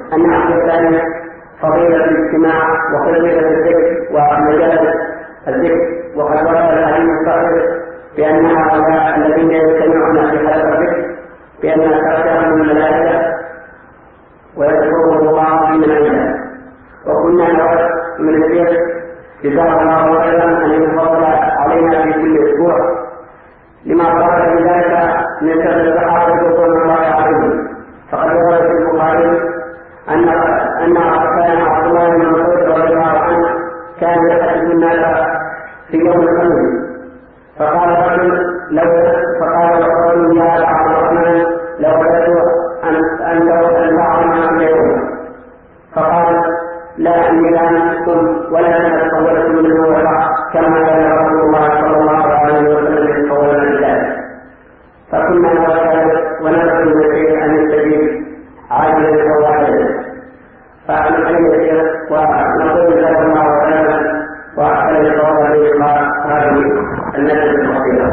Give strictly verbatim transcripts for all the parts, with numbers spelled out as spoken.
أن عقيدة فضيلة الاجتماع وفضيلة الذكر ومجال الذكر، وقد ورد الحديث الصحيح بأن هؤلاء الذين يجتمعون في حلقة الذكر بأن تخشاهم الملائكة ويذكرهم الله في من عنده. وكنا نود من الذكر جزاه الله خيرا أن يتفضل علينا في كل أسبوع لما ورد في ذلك من كثرة الصحابة رضوان الله عليهم. فقد ورد في البخاري أن أن كان عبد الله بن مسعود رضي الله عنه كان يحدث الناس في يوم الخميس، فقال رجل لو فقال رجل يا عبد الرحمن لو وجدت أن أن تعلم اليوم، فقال لا أني لا نسكن ولا نتطولت منه ولا كما كان رسول الله صلى الله عليه وسلم يتطول من ذلك. فكنا نتوكل ونرجو من الشيء أن يستجيب عاجلا أو عاجلا، فأعلم عليه الشيخ ونقول جزاه الله خيرا وأحسن الصواب لإقامة هذه النجمة الخطيرة.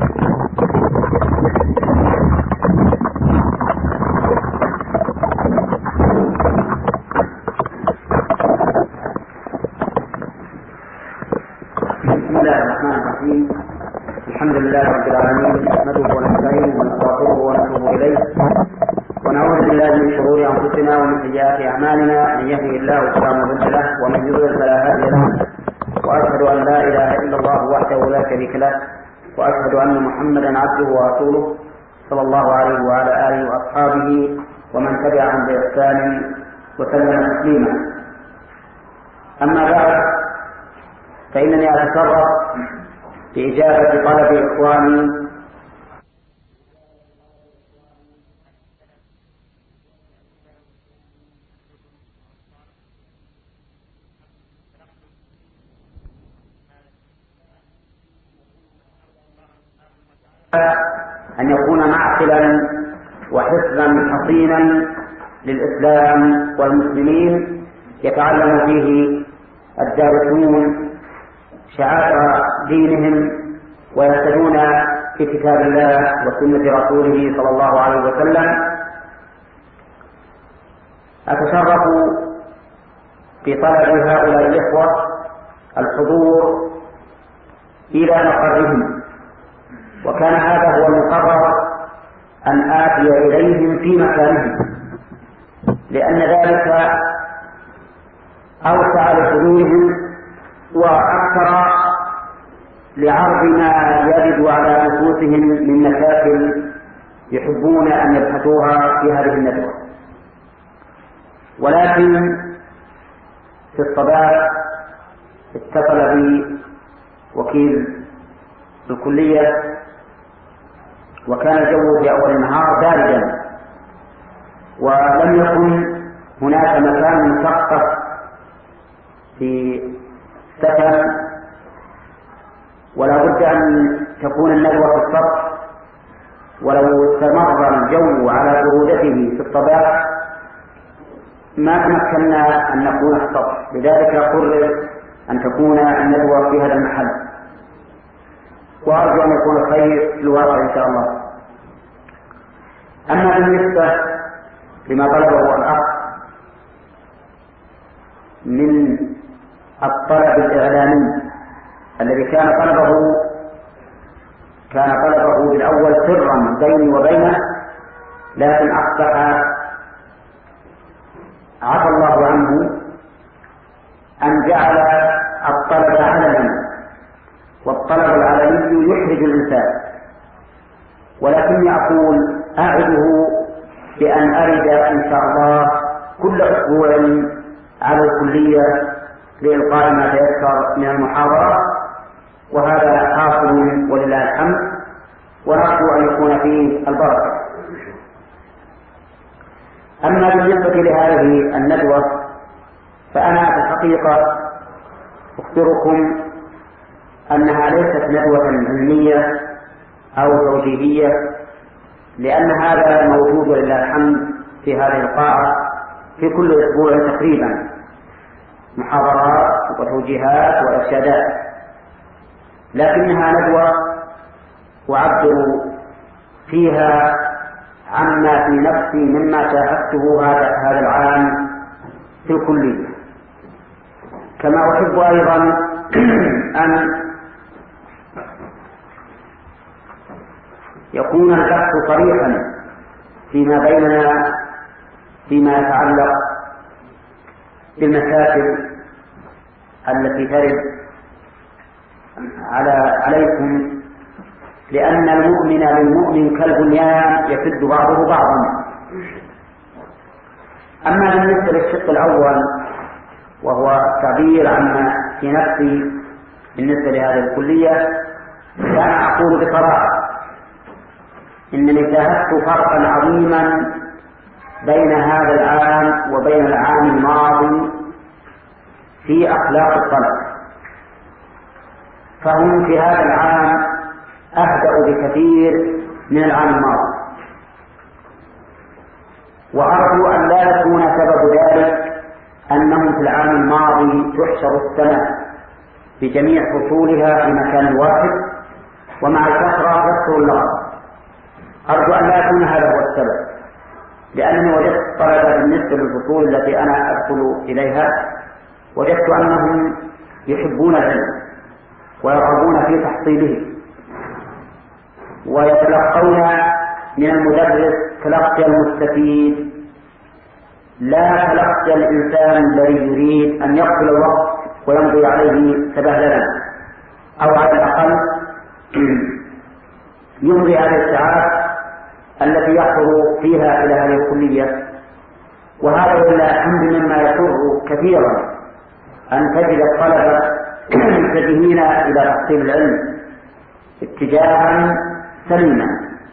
بسم الله الرحمن الرحيم. الحمد لله رب العالمين، نحمده ونستعينه ونستغفره ونتوب إليه، ونعوذ بالله من شرور أنفسنا ومن سيئات أعمالنا، من يهده الله فلا مضل له ومن يضلل فلا هادي له، وأشهد أن لا إله إلا الله وحده لا شريك له، وأشهد أن محمدا عبده ورسوله صلى الله عليه وعلى آله وأصحابه ومن تبعهم بإحسان وسلم تسليما. أما بعد، فإنني أتشرف بإجابة طلب إخواني أن يكون معقلا وحصنا حصينا للإسلام والمسلمين يتعلم فيه الدارسون شعائر دينهم ويهتدون في كتاب الله وسنة رسوله صلى الله عليه وسلم. أتشرف في طلب هؤلاء الإخوة الحضور إلى مقرهم، وكان هذا هو المقرر أن آتي إليهم في مكانهم، لأن ذلك أوسع لحضورهم وأكثر لعرض ما يجد على نفوسهم من مشاكل يحبون أن يبحثوها في هذه الندوة. ولكن في الصباح اتصل بي وكيل الكلية، وكان الجو في أول النهار باردا، ولم يكن هناك مكان مخصص في سكن، ولا بد أن تكون الندوة في السطح، ولو استمر الجو على برودته في الصباح ما تمكنا أن نكون في السطح، لذلك قرر أن تكون الندوة في هذا المحل، وأرجو أن يكون الخير في الواقع إن شاء الله. أما بالنسبة لما طلبه الأخ من الطلب الإعلامي الذي كان طلبه كان طلبه بالأول سرا بيني وبينه، لكن أصبح عفى الله عنه أن جعل الطلب علنا، والطلب العلني يحرج الإنسان. ولكني أقول أعده بأن أرد إن شاء الله كل أسبوع على الكلية لإلقاء ما تيسر من المحاضرة، وهذا حاصل ولله الحمد، ونرجو أن يكون فيه البركة. أما بالنسبة لهذه الندوة فأنا في الحقيقة أخبركم أنها ليست ندوة علمية أو توجيهية، لأن هذا موجود ولله الحمد في هذه القاعة في كل أسبوع تقريبا، محاضرات وتوجيهات وإرشادات، لكنها ندوة أعبر فيها عما في نفسي مما شاهدته هذا هذا العام في الكلية. كما أحب أيضا أن يكون البحث صريحا فيما بيننا فيما يتعلق بالمشاكل التي ترد على عليكم، لأن المؤمن للمؤمن كالبنيان يشد بعضه بعضا. أما بالنسبة للشق الأول وهو تعبير عما في نفسي بالنسبة لهذه الكلية، فأنا أقول بصراحة إنني شاهدت فرقا عظيما بين هذا العام وبين العام الماضي في أخلاق الطلبة. فهم في هذا العام أهدأوا بكثير من العام الماضي، وأرجو أن لا يكون سبب ذلك أنهم في العام الماضي تحشر السنة بجميع فصولها في مكان واحد ومع الكثرة يكثر اللغط. أرجو أن لا يكون هذا هو السبب، لأنني وجدت طلبة بالنسبة للفصول التي أنا أدخل إليها وجدت أنهم يحبون العلم ويرغبون في تحصيله ويتلقون من المدرس تلقي المستفيد لا تلقي الإنسان الذي يريد أن يقتل الوقت ويمضي عليه تبهللا، أو على الأقل يمضي على الساعات التي يحضر فيها إلى هذه الكلية. وهذا ولله الحمد مما يسر كثيرا أن تجد الطلبة متجهين إلى تحصيل العلم اتجاها سليما.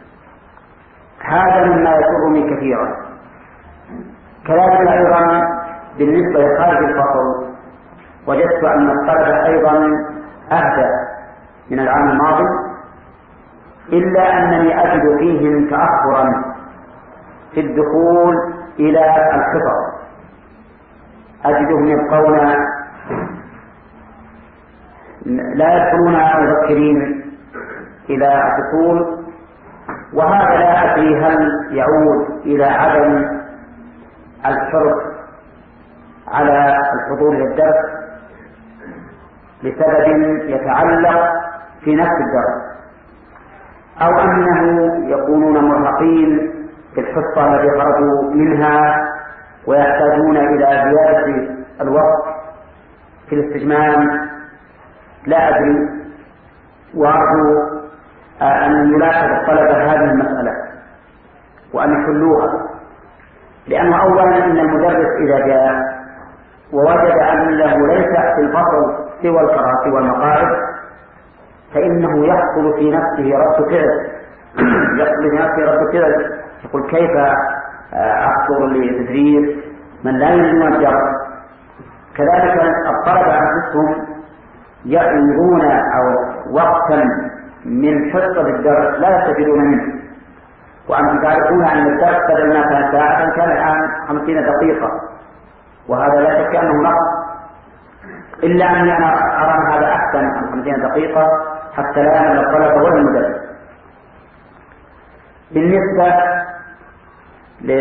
هذا مما يسرني كثيرا. كذلك أيضا بالنسبة لخارج الفصل وجدت أن الطلبة أيضا أهدى من العام الماضي، إلا أنني أجد فيهم تأخرا في الدخول إلى الحفظ. أجدهم يبقون لا يدخلون مبكرين إلى الفصول، وهذا لا أدري هل يعود إلى عدم الحرص على الحضور للدرس لسبب يتعلق في نفس الدرس، أو أنه يكونون مرهقين في الحصة التي خرجوا منها ويحتاجون إلى زيادة الوقت في الاستجمام. لا أدري، وأرجو أن يلاحظ الطلبة هذه المسألة وأن يحلوها، لأنه أولا إن المدرس إذا جاء ووجد أنه ليس في الفصل سوى الكراسي والمقاعد فإنه يحصل في نفسه رد فعل يحصل في نفسه رد فعل يقول كيف أحصل لتدريس من لا يجدون الدرس. كذلك الطلبة أنفسهم يأخذون أو وقتا من حصة الدرس لا يستفيدون منه، وأنتم تعرفون أن الدرس بدل ما كان ساعة كان الآن خمسين دقيقة، وهذا لا شك أنه نقص، إلا أني أنا أرى هذا أحسن من خمسين دقيقة حتى لا يعمل الطلبة ولا المدرس. بالنسبة ل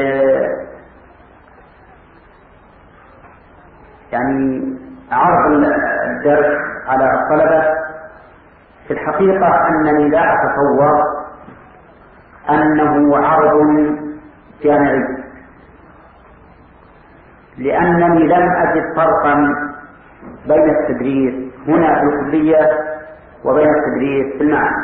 يعني عرض الدرس على الطلبة، في الحقيقة أنني لا أتصور أنه عرض جامعي، لأنني لم أجد فرقا بين التدريس هنا في الكلية وبين التدريس في المعهد.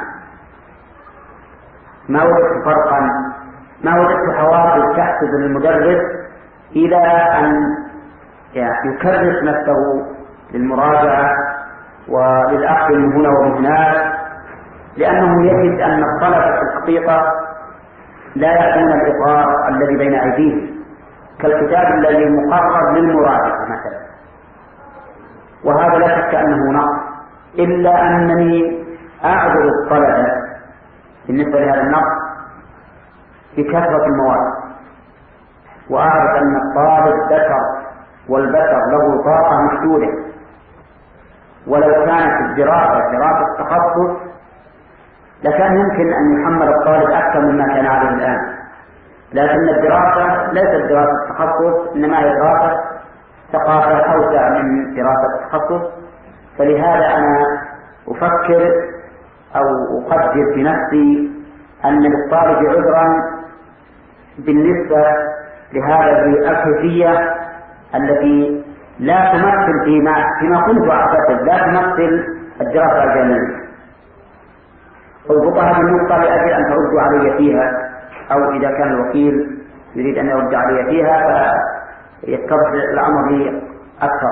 ما وجدت فرقا، ما وجدت حوافز تحفز المدرس إلى أن يكرس نفسه للمراجعة وللأخذ من هنا ومن هناك، لأنه يجد أن الطلبة في الحقيقة لا يأتون الإطار الذي بين أيديهم كالكتاب الذي مقرر للمراجعة مثلا، وهذا لا شك أنه نقص، إلا أنني أعذر الطلبة بالنسبة لهذا النقص بكثرة المواد، وأعرف أن الطالب ذكر والبشر له طاقة محدودة، ولو كانت الدراسة دراسة تخصص لكان يمكن أن يحمل الطالب أكثر مما كان عليه الآن، لكن الدراسة ليست دراسة تخصص، إنما هي دراسة ثقافة أوسع من دراسة التخصص. فلهذا أنا أفكر أو أقدر بنفسي أن للطالب عذرا بالنسبة لهذه الكيفية التي لا تمثل فيما فيما كنت أعتقد لا تمثل الدراسة الجامعية. أضبطها بالنقطة لأجل أن تردوا علي فيها، أو إذا كان الوكيل يريد أن يرد علي فيها فيتضح الأمر لي أكثر.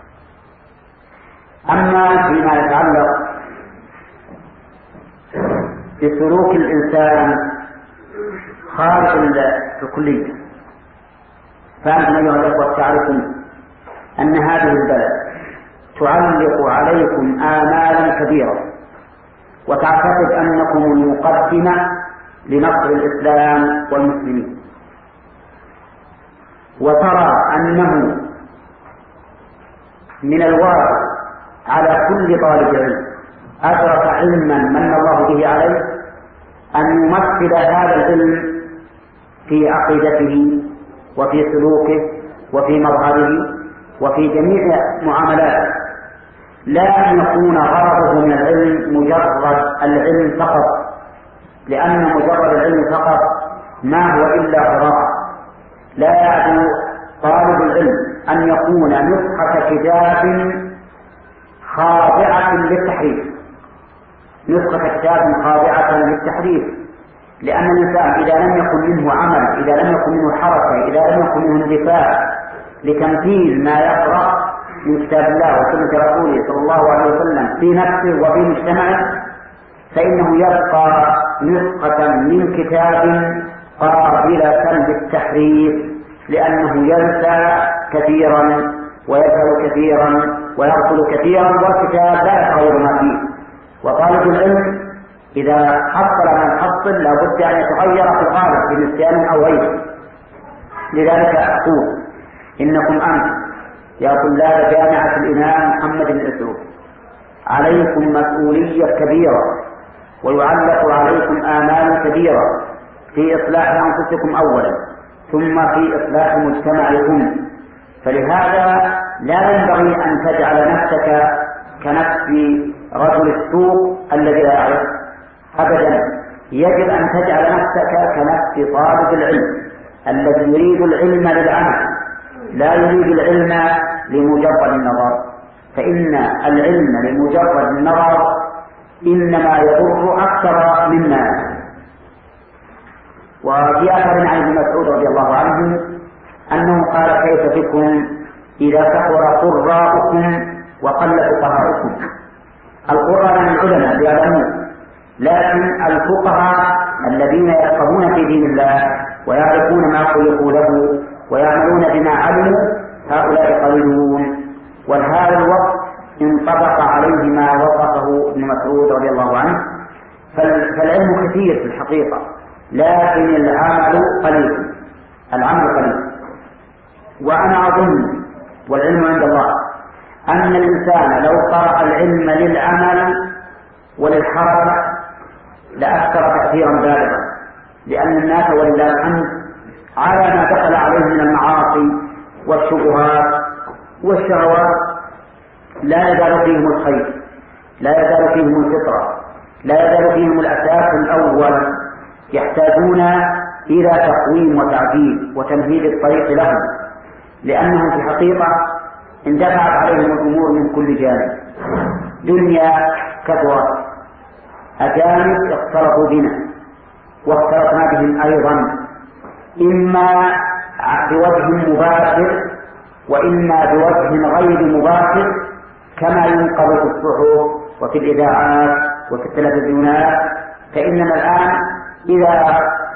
أما فيما يتعلق بسلوك الإنسان خارج الكلية، فأنتم أيها الأخوة تعرفون أن هذه البلد تعلق عليكم آمالا كبيرة، وتعتقد أنكم المقدمة لنصر الإسلام والمسلمين، وترى أنه من الواجب على كل طالب علم أدرك علما من الله به عليه أن يمثل هذا العلم في عقيدته وفي سلوكه وفي مظهره وفي جميع معاملاته، لا أن يكون غرضه من العلم مجرد العلم فقط، لأن مجرد العلم فقط ما هو إلا قراءة. لا يعدو طالب العلم أن يكون نسخة كتاب خاضعة للتحريف، نسخة كتاب خاضعة للتحريف، لأن الإنسان إذا لم يكن منه عمل، إذا لم يكن منه حركة، إذا لم يكن منه اندفاع لتمثيل ما يقرأ من كتاب الله وسنة رسوله صلى الله عليه وسلم في نفسه وفي مجتمعه، فإنه يبقى نسخة من كتاب قابلة للتحريف، لأنه ينسى كثيرا ويسهل كثيرا ويغفل كثيرا، والكتاب لا يتغير ما فيه. وطالب العلم إذا حصل من حصل لابد أن يتغير في الغالب بنسيان أو غيره. لذلك أقول إنكم أنتم يا طلاب جامعة الإمام محمد بن سعود عليكم مسؤولية كبيرة، ويعلق عليكم آمال كبيرة في إصلاح أنفسكم أولا، ثم في إصلاح مجتمعكم. فلهذا لا ينبغي أن تجعل نفسك كنفس رجل السوق الذي لا يعرف أبدا، يجب أن تجعل نفسك كنفس طالب العلم الذي يريد العلم للعمل، لا يريد العلم لمجرد النظر، فإن العلم لمجرد النظر إنما يضر أكثر مما. وفي أثر عن ابن مسعود رضي الله عنه أنه قال: كيف بكم إذا كثر قراءكم وقل فقهاؤكم؟ القراء من العلماء بيعلمون، لكن الفقهاء الذين يفقهون في دين الله ويعرفون ما خلقوا له ويعملون بما علموا هؤلاء قليلون. وهذا الوقت انطبق عليه ما وصفه ابن مسعود رضي الله عنه. فالعلم كثير في الحقيقة، لكن العمل قليل، العمل قليل. وأنا أظن والعلم عند الله أن الإنسان لو قرأ العلم للعمل وللحركة لأثر تأثيرا بالغا، لأن الناس ولله الحمد على ما دخل عليه من المعاصي والشبهات والشهوات لا يزال فيهم الخير، لا يزال فيهم الفطرة، لا يزال فيهم الأساس الأول، يحتاجون إلى تقويم وتعديل وتمهيد الطريق لهم، لأنهم في الحقيقة اندفعت عليهم الأمور من كل جانب. دنيا كثرت، أجانب اختلطوا بنا واختلطنا بهم أيضا، إما بوجه مباشر وإما بوجه غير مباشر، كما ينقل في الصحف وفي الإذاعات وفي التلفزيونات. فإننا الآن إذا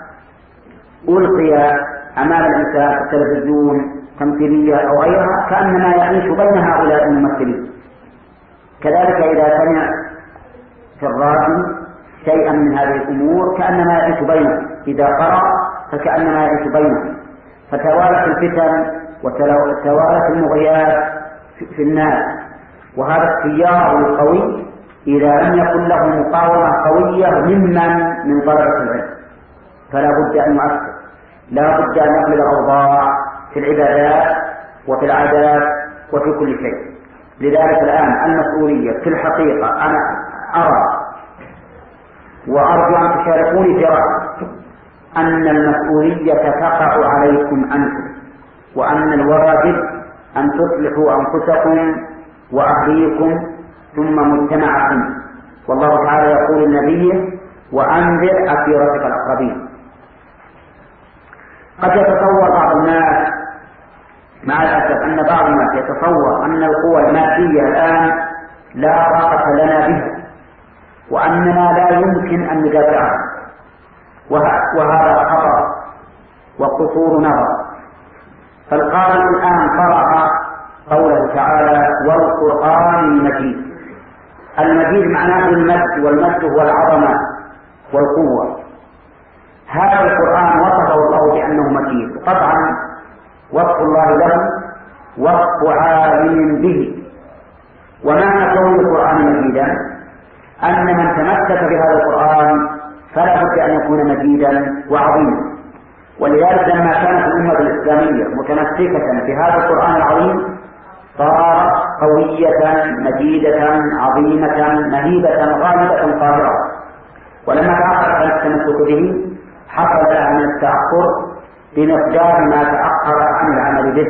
ألقي أمام الإنسان في التلفزيون تمثيلية أو غيرها كأنما يعيش بين هؤلاء الممثلين. كذلك إذا سمع في الراديو شيئا من هذه الأمور كأنما يعيش بينه، إذا قرأ فكأنما يعيش بينه. فتوالت الفتن وتوالت المغريات في الناس، وهذا التيار القوي إذا لم يكن له مقاومة قوية ممن من طلبة العلم فلا بد أن يؤثر، لا بد أن يقلب الأوضاع في العبادات وفي العادات وفي كل شيء. لذلك الآن المسؤولية في الحقيقة أنا أرى وأرجو أن تشاركوني في رأيي أن المسؤولية تقع عليكم أنتم، وأن الواجب أن تصلحوا أنفسكم وأهليكم ثم مجتمعكم. والله تعالى يقول لنبيه: وأنذر عشيرتك الأقربين. قد يتصور بعض الناس مع الأسف أن بعض الناس يتصور أن القوى المادية الآن لا طاقة لنا بها، وأننا لا يمكن أن ندافعها، وهذا خطأ وقصور نظر. فالقارئ الآن قرأ قوله تعالى: والقرآن المجيد. المجيد معناه المجد، والمجد هو العظمة والقوة. هذا القرآن وصفه الله بأنه مجيد، قطعا وصف الله له وصف عالم به. ومعنى كون القرآن مجيدا أن من تمسك بهذا القرآن فلا بد أن يكون مجيدا وعظيما. ولذلك لما كانت الأمة الإسلامية متمسكة بهذا القرآن العظيم صارت قوية مجيدة عظيمة مهيبة غالبة قاهرة. ولما تأخر عن التمسك به حصل من التأخر بمقدار ما تأخر عن العمل به.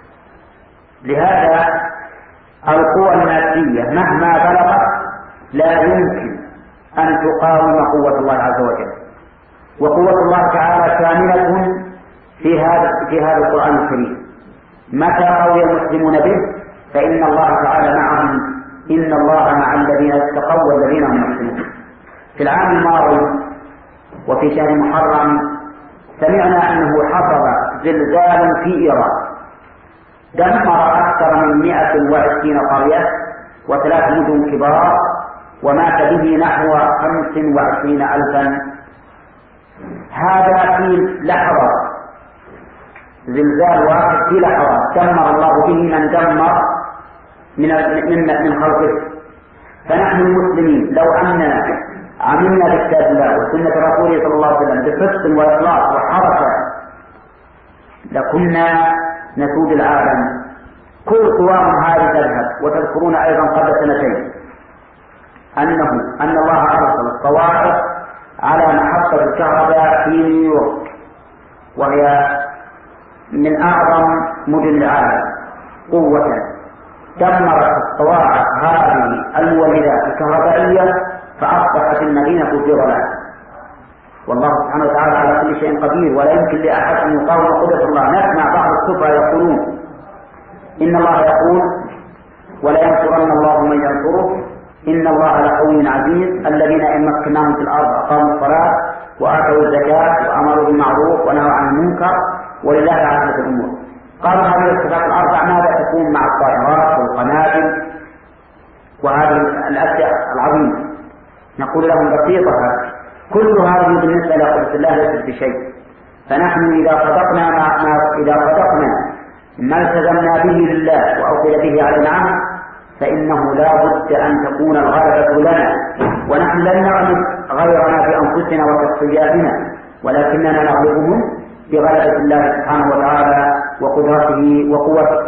لهذا القوى المادية مهما بلغت لا يمكن أن تقاوم قوة الله عز وجل، وقوة الله تعالى كاملة في هذا في هذا القرآن الكريم. متى قوي المسلمون به فإن الله تعالى معهم: إن الله مع الذين اتقوا والذين هم محسنون. في العام الماضي وفي شهر محرم سمعنا أنه حصل زلزال في إيران دمر أكثر من مئة وعشرين قرية وثلاث مدن كبار، ومات به نحو خمس وعشرين ألفا. هذا في لحظة، زلزال واحد في لحظة دمر الله به من دمر من من من خلقه. فنحن المسلمين لو أننا عملنا بكتاب الله وسنة رسوله صلى الله عليه وسلم بصدق وإخلاص وحركة لكنا نسود العالم. كل قوام هذه تذهب. وتذكرون أيضا قبل سنتين أنه أن الله أرسل الصواعق على محطة الكهرباء في نيويورك، وهي من أعظم مدن العالم قوة. دمرت الصواعق هذه المولدات الكهربائية فأصبحت المدينة في ظلام. والله سبحانه وتعالى على كل شيء قدير، ولا يمكن لأحد أن يقاوم قدرة الله. نسمع بعض السفهاء يقولون إن الله يقول: ولا ينصرن الله من ينصره إن الله لقوي عزيز. الذين إن مكناهم في الأرض أقاموا الصلاة وآتوا الزكاة وأمروا بالمعروف ونهوا عن المنكر ولله عاقبة الأمور. قالوا هذه الصفات الأربع ماذا تكون مع الطائرات والقنابل وهذه الأشياء العظيمة؟ نقول لهم بسيطة، كل هذه بالنسبة لقدرة الله ليست بشيء. فنحن إذا صدقنا ما إذا صدقنا ما التزمنا به لله وأوكل به على العمل فإنه لا بد أن تكون الغلبة لنا. ونحن لن نغلب غيرنا بأنفسنا وشخصياتنا، ولكننا نغلبهم بغلبة الله سبحانه وتعالى وقدرته وقوته.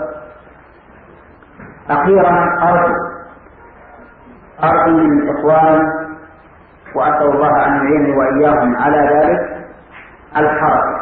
أخيرا أرجو أرجو من الإخوان وأسأل الله أن يعينني وإياهم على ذلك الحركة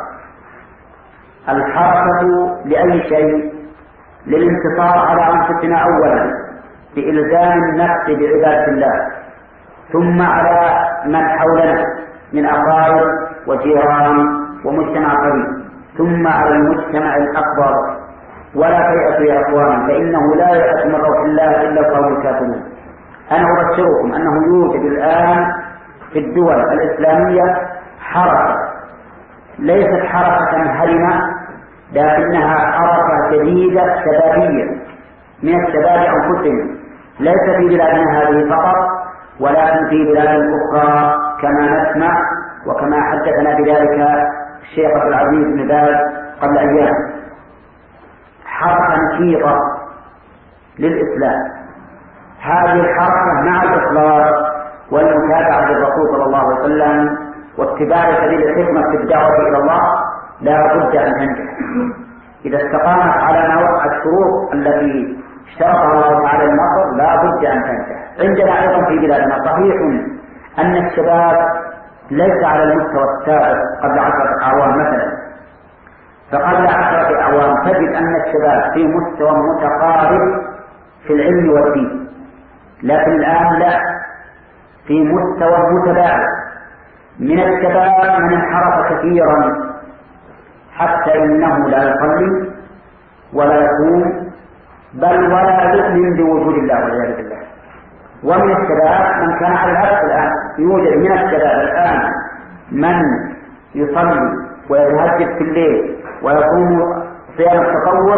الحركة لأي شيء، للانتصار على أنفسنا أولا بإلزام النفس بعبادة الله، ثم على من حولنا من أقارب وجيران ومجتمع قريب، ثم على المجتمع الأكبر. ولا تيأسوا يا إخوان، فإنه لا يأس من روح الله إلا القوم الكافرون. أنا أبشركم أنه يوجد الآن في الدول الإسلامية حركة، ليست حركة هرمة، لكنها حركة جديدة شبابية من الشباب أنفسهم، ليس في بلادنا هذه فقط ولكن في بلاد أخرى كما نسمع وكما حدثنا بذلك الشيخ عبد العزيز بن باز قبل أيام. حركة نشيطة للإسلام. هذه الحركة مع الإخلاص والمتابعة للرسول صلى الله عليه وسلم واتباع سبيل الحكمة في الدعوة إلى الله لا بد أن تنجح. إذا استقامت على ما وقعت الشروط التي اشترطها الله تعالى النصر لا بد أن تنتهي. عندنا أيضا في بلادنا صحيح أن الشباب ليس على المستوى السابق قبل عشرة أعوام مثلا، فقبل عشرة أعوام تجد أن الشباب في مستوى متقارب في العلم والدين، لكن الآن لا، في مستوى متباعد. من الشباب من انحرف كثيرا حتى إنه لا يصلي ولا يصوم بل ولا يؤمن بوجود الله والعياذ بالله. ومن الشباب من كان على العكس الآن، يوجد من الشباب الآن من يصلي ويتهجد في الليل ويقوم صيام التطوع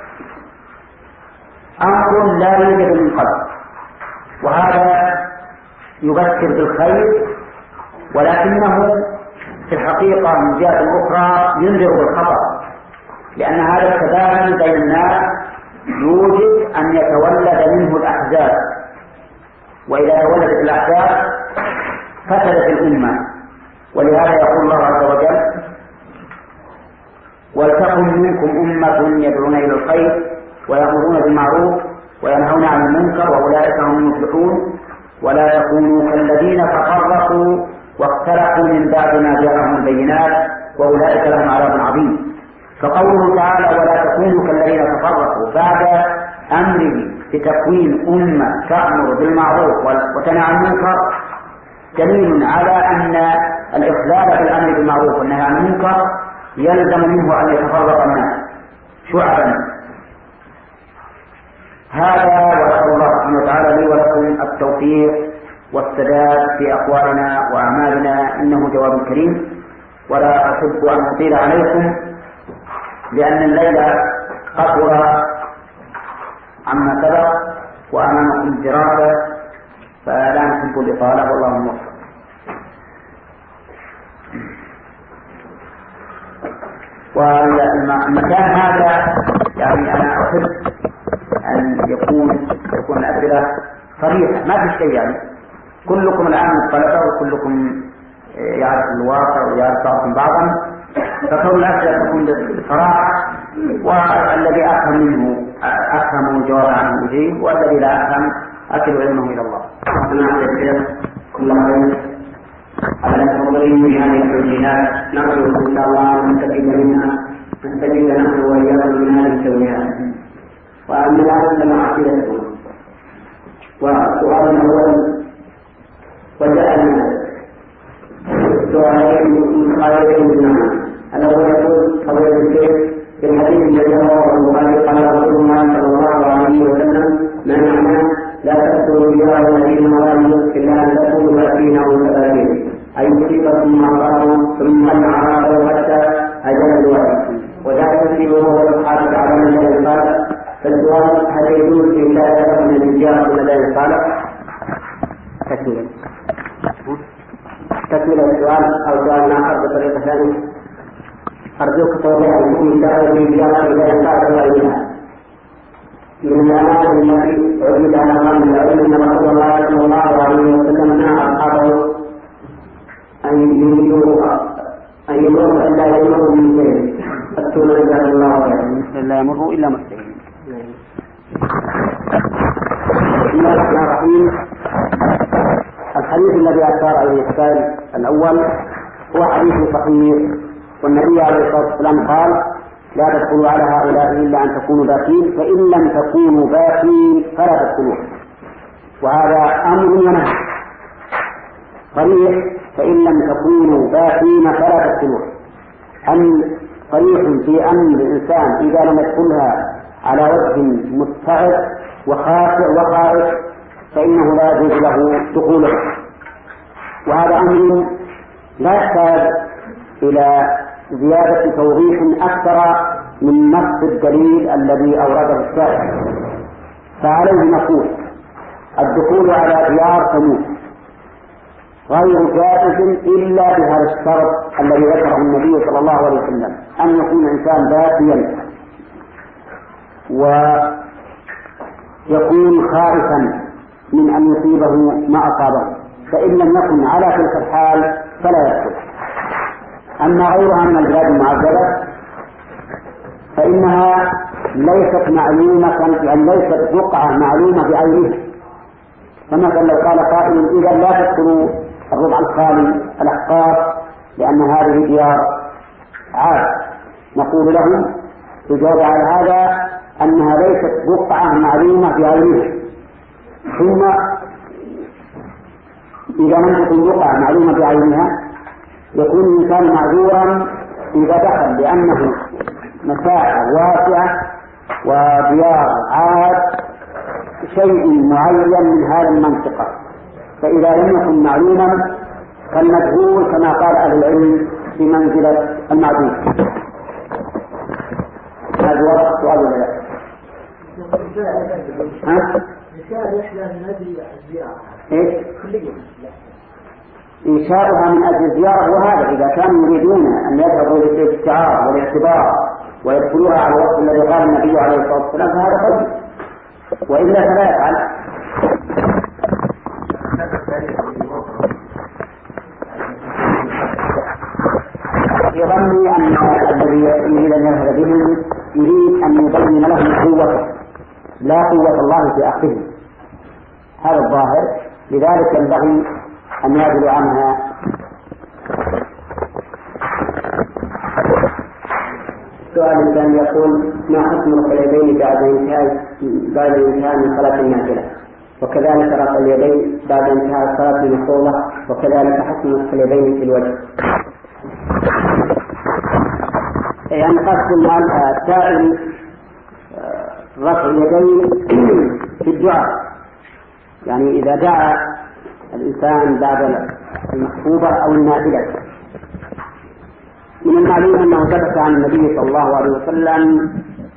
أمر لا يوجد من قبل، وهذا يبشر بالخير، ولكنه في الحقيقة من جهة أخرى ينذر بالخطر، لأن هذا التباين بين الناس يوجد أن يتولد منه الأحزاب، وإذا تولدت الأحزاب فسدت الأمة. ولهذا يقول الله عز وجل: ولتكن منكم أمة يدعون إلى الخير ويأمرون بالمعروف وينهون عن المنكر وأولئك هم المفلحون ولا يكونوا كالذين تفرقوا واختلفوا من بعد ما جاءهم البينات وأولئك لهم عذاب عظيم. فقوله تعالى: ولا تكونوا كالذين تفرقوا بعد أمره بتكوين أمة تأمر بالمعروف وتنهى عن المنكر دليل على أن الإخلال في الأمر بالمعروف والنهي عن المنكر يلزم منه أن يتفرق الناس شعبا. هذا وأسأل الله سبحانه وتعالى لي ولكم التوفيق والسداد في أقوالنا وأعمالنا، إنه جواب كريم. ولا أحب أن أطيل عليكم لأن الليل قصر عما سبق وأمامكم الدراسة، فلا نحب الإطالة والله الموفق. والمكان هذا يعني أنا أحب أن يكون يكون الأسئلة صريحة، ما في شيء يعني كلكم الآن مختلفة وكلكم يعرف الواقع ويعرف بعضكم بعضا، فكون الأسئلة تكون بصراحة، والذي أفهم منه أفهم الجواب عنه أجيب، والذي لا أفهم أكل علمه إلى الله. كل خير على المفضلين في هذه التوجيهات، نرجو إن شاء الله أن نستفيد منها نستفيد نحن وإياكم من هذه التوجيهات. وأما الآن لما عقيدتكم والسؤال الأول وجاء سؤالين متخالفين بينهما. الأول يقول فضيلة الشيخ: في الحديث الذي رواه البخاري قال رسول الله صلى الله عليه وسلم: ما معناه لا تأتوا بها الذين ظلموا إلا أن تكونوا ثلاثين أو ثلاثين، أي مصيبة ما قالوا ثم العرب حتى أجل الوحي، وذلك في وهو الحادث على من لا يقال. فالسؤال: هل يجوز إنشاء من الرجال ولا لا يقال؟ تكمل تكمل السؤال أو سؤال آخر بطريقة ثانية. أرجوك توضيح إنشاء من الرجال ولا يقال ولا من الأمانة التي عرض على أمام العلم أن رسول الله صلى الله عليه وسلم نهى أصحابه أن يمروا أن يمروا إلا يمروا من شيء فاتون جزاه الله خيرا لا يمروا إلا مسلمين. بسم الله الرحمن الرحيم. الحديث الذي أشار إليه السائل الأول هو حديث صحيح، والنبي عليه الصلاة والسلام قال: لا تدخلوا على هؤلاء إلا أن تكونوا باكين، فإن لم تكونوا باكين فلا تدخلوا. وهذا أمر ونهي صريح: فإن لم تكونوا باكين فلا تدخلوا. أم صريح في أمر الإنسان إذا لم يدخلها على وجه متعب وخاشع وخائف فإنه لا يجوز له دخوله. وهذا أمر لا يحتاج إلى زيادة توضيح أكثر من نص الدليل الذي أورده السائل، فعليه نقول: الدخول على ديار ثمود غير جائز إلا بهذا الشرط الذي ذكره النبي صلى الله عليه وسلم، أن يكون الإنسان باكيا ويكون خائفا من أن يصيبه ما أصابه، فإن لم يكن على تلك الحال فلا يدخل. أما غيرها من البلاد المعذبة فإنها ليست معلومة، يعني ليست بقعة معلومة بعينها. فمثلا لو قال قائل إذا لا تدخلوا الربع الخالي الأحقاف لأن هذه ديار عاد، نقول لهم الجواب على هذا أنها ليست بقعة معلومة بعينها. ثم إذا لم تكن بقعة معلومة بعينها يكون الإنسان معذورا إذا دخل، لأنه مساحة واسعة وديار عاد شيء معين من هذه المنطقة، فإذا لم يكن معلوما فالمجهول كما قال أهل العلم في منزلة المعدوم. هذا هو السؤال ولا لا؟ ها؟ إيش؟ إنشاؤها من أجل الزيارة، وهذا إذا كانوا يريدون أن يذهبوا للاستعارة والاعتبار ويدخلوها على الوقت الذي قال النبي عليه الصلاة والسلام فهذا قليل، وإلا فلا يفعل. يظن أن الذي يريد أن يذهب بهم يريد أن يبين لهم قوته لا قوة الله في أخذهم، هذا الظاهر، لذلك ينبغي أن يعدلوا عنها. السؤال الثاني يقول: ما حكم رفع اليدين بعد انتهاء بعد الانتهاء من صلاة النافلة، وكذلك رفع اليدين بعد انتهاء الصلاة المفروضة، وكذلك حكم رفع اليدين في الوجه؟ يعني قصد السائل رفع اليدين في الدعاء، يعني إذا دعا الإنسان بعد المخطوبة أو النافلة. من المعلوم أنه ثبت عن النبي صلى الله عليه وسلم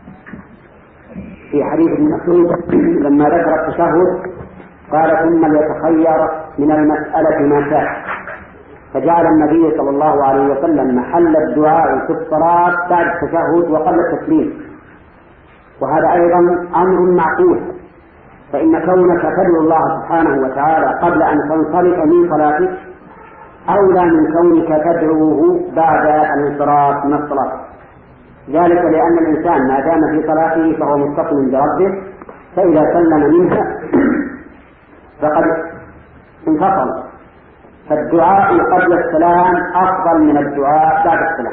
في حديث ابن مسعود لما ذكر التشهد قال: ثم ليتخير من المسألة ما شاء، فجعل النبي صلى الله عليه وسلم محل الدعاء في الصلاة بعد التشهد وقبل التسليم، وهذا أيضا أمر معقول، فإن كونك تدعو الله سبحانه وتعالى قبل أن تنصرف من صلاتك أولى من كونك تدعوه بعد الانصراف من الصلاة، ذلك لأن الإنسان ما دام في صلاته فهو متصل بربه، فإذا سلم منها فقد انفصل، فالدعاء قبل السلام أفضل من الدعاء بعد السلام.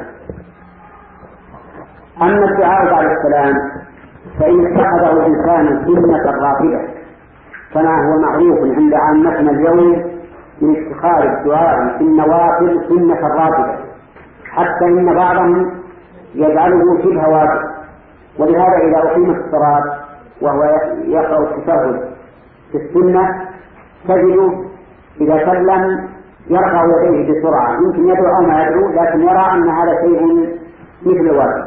أما الدعاء بعد السلام فإن اتخذه الإنسان سنة راتبة كما هو معروف عند عامتنا اليوم من اتخاذ الدعاء في النوافل سنة راتبة، حتى إن بعضهم يجعله شبه واجب، ولهذا إذا أقيمت الصلاة وهو يقرأ التشهد في السنة تجد إذا سلم يرفع يديه بسرعة، يمكن يدعو أو ما يدعو، لكن يرى أن هذا شيء مثل الواجب،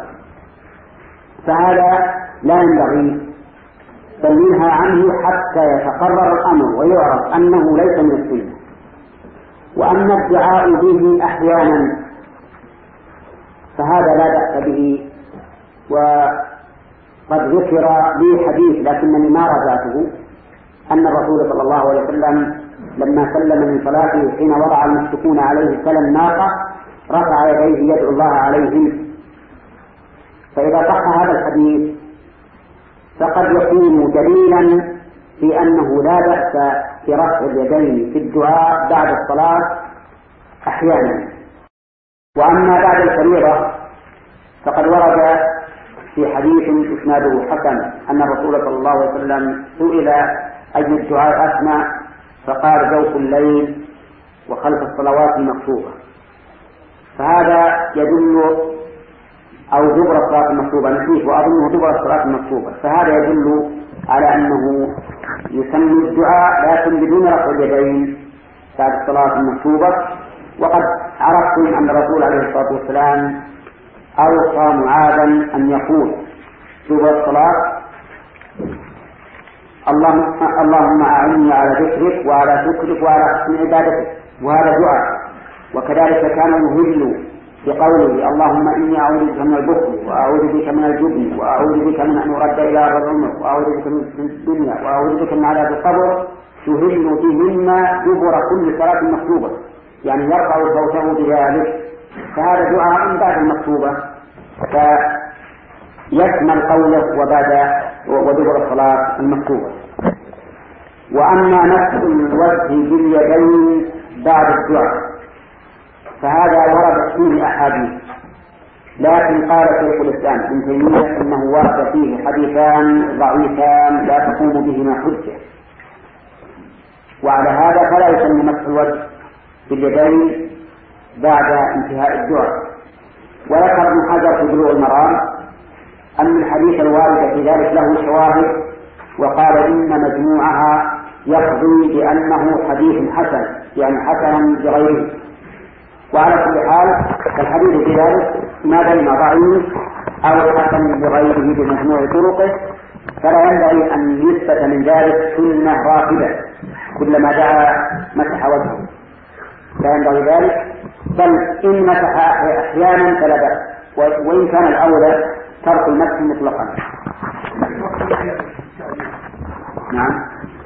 فهذا لا ينبغي، بل ينهى عنه حتى يتقرر الأمر ويعرف أنه ليس من السنة. وأما الدعاء به أحيانا فهذا لا بأس به، وقد ذكر لي حديث لكنني ما رجعته أن الرسول صلى الله عليه وسلم لما سلم من صلاته حين وضع المشركون عليه سلم الناقة رفع يديه يدعو الله عليهم، فإذا صح هذا الحديث فقد يكون دليلا في أنه لا بأس برفع اليدين في الدعاء بعد الصلاة أحيانا. وأما بعد الفريضة فقد ورد في حديث إسناده حسن أن الرسول صلى الله عليه وسلم سئل أي الدعاء أسمى، فقال: جوف الليل وخلف الصلوات المكتوبة، فهذا يدل أو دبر الصلاة المكتوبة، نسيت وأظنه دبر الصلاة المكتوبة، فهذا يدل على أنه يسمى الدعاء لكن بدون رفع اليدين بعد الصلاة المكتوبة. وقد عرفتم أن الرسول عليه الصلاة والسلام أوصى معاذا أن يقول دبر الصلاة: اللهم اللهم أعني على ذكرك وعلى شكرك وعلى حسن عبادتك، وهذا دعاء. وكذلك كان يهل بقوله: اللهم إني أعوذ بك من البخل وأعوذ بك من الجبن وأعوذ بك من أن أرد إلى أرض العمر وأعوذ بك من الدنيا وأعوذ بك من عذاب القبر، يهل بهن دبر كل صلاة مكتوبة، يعني يرفع صوته بذلك، فهذا دعاء بعد المكتوبة. يشمل قوله وبعد ودبر الصلاة المكتوبة. وأما مسح الوجه باليدين بعد الدعاء فهذا وردت فيه أحاديث، لكن قال شيخ الإسلام ابن تيمية إنه ورد فيه حديثان ضعيفان لا تقوم بهما حجة، وعلى هذا فلا يسمى مسح الوجه باليدين بعد انتهاء الدعاء. وذكر ابن حجر في بلوغ المرام أن الحديث الوارد في ذلك له شواهد، وقال إن مجموعها يقضي بأنه حديث حسن، يعني حسن بغيره. وعلى كل حال الحديث في ذلك ما بين ضعيف أو حسن بغيره بمجموع طرقه، فلا ينبغي أن يثبت من ذلك سنة راتبة كلما دعا مسح وجهه، لا ينبغي ذلك، بل إن مسح أحيانا فلا بأس، وإن كان الأولى ترك المسح مطلقا. نعم.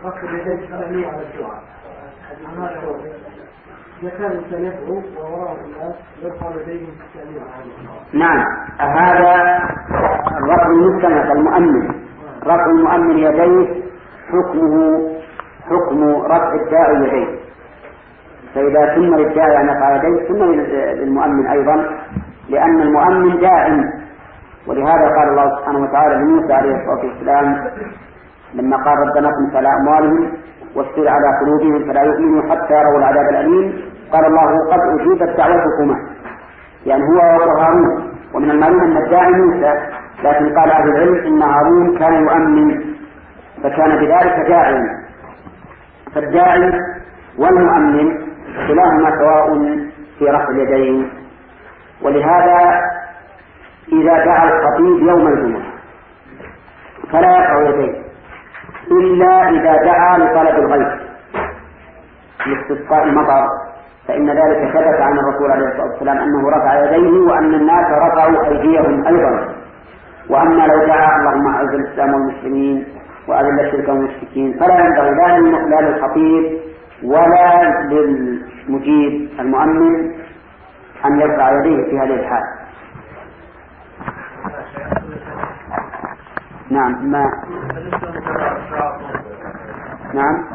نعم، هذا رفع المستمع المؤمن، رفع المؤمن يديه حكمه حكم رفع الداعي يديه، فإذا سن للداعي أن يرفع يديه سن للمؤمن أيضا، لأن المؤمن داعٍ. ولهذا قال الله سبحانه وتعالى لموسى عليه الصلاة والسلام لما قال ربنا اطمس على أموالهم واشتد على قلوبهم فلا يؤمنوا حتى يروا العذاب الأليم، قال الله قد أجيبت دعوتكما، يعني هو وهارون. ومن المعلوم أن الداعي موسى، لكن قال أهل العلم إن هارون كان يؤمن فكان بذلك داعيا، فالداعي والمؤمن كلاهما سواء في رفع اليدين. ولهذا إذا دعا الخطيب يوم الجمعة فلا يرفع يديه إلا إذا دعا لطلب الغيث لاستسقاء المطر، فإن ذلك ثبت عن الرسول عليه الصلاة والسلام أنه رفع يديه وأن الناس رفعوا أيديهم أيضا. وأما لو دعا اللهم أعز الإسلام والمسلمين وأذل الشرك والمشركين فلا ينبغي لا للخطيب ولا للمجيب المؤمن أن يرفع يديه في هذه الحال. نعم. ما نعم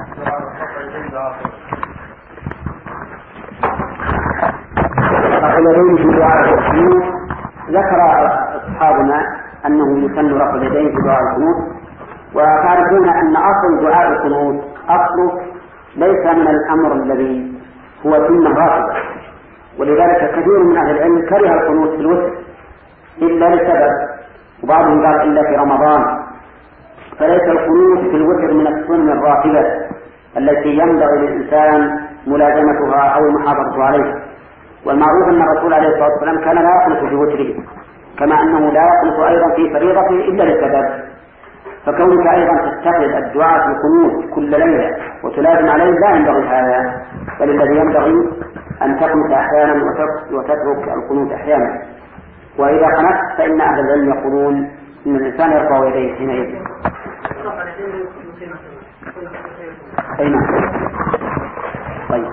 رفع اليدين في دعاء القنوت، ذكر أصحابنا أنه يسن رفع اليدين في دعاء القنوت، وتعرفون أن أصل دعاء القنوت أصله ليس من الأمر الذي هو سنة راتبة، ولذلك كثير من أهل العلم كره القنوت في الوتر إلا لسبب، وبعضهم قال إلا في رمضان. فليس القنوت في الوتر من السنن الراتبة التي ينبغي للإنسان ملازمتها أو المحافظة عليها. والمعروف أن الرسول عليه الصلاة والسلام كان لا يقنط في وتره، كما أنه لا يقنط أيضا في فريضته إلا لسبب. فكونك أيضا تتخذ الدعاء في القنوت كل ليلة وتلازم عليه لا ينبغي هذا، بل الذي ينبغي أن تقنط أحيانا وتترك القنوت أحيانا. وإذا قنطت فإن أهل العلم يقولون إن الإنسان يرفع يديه حينئذ. أي نعم. طيب.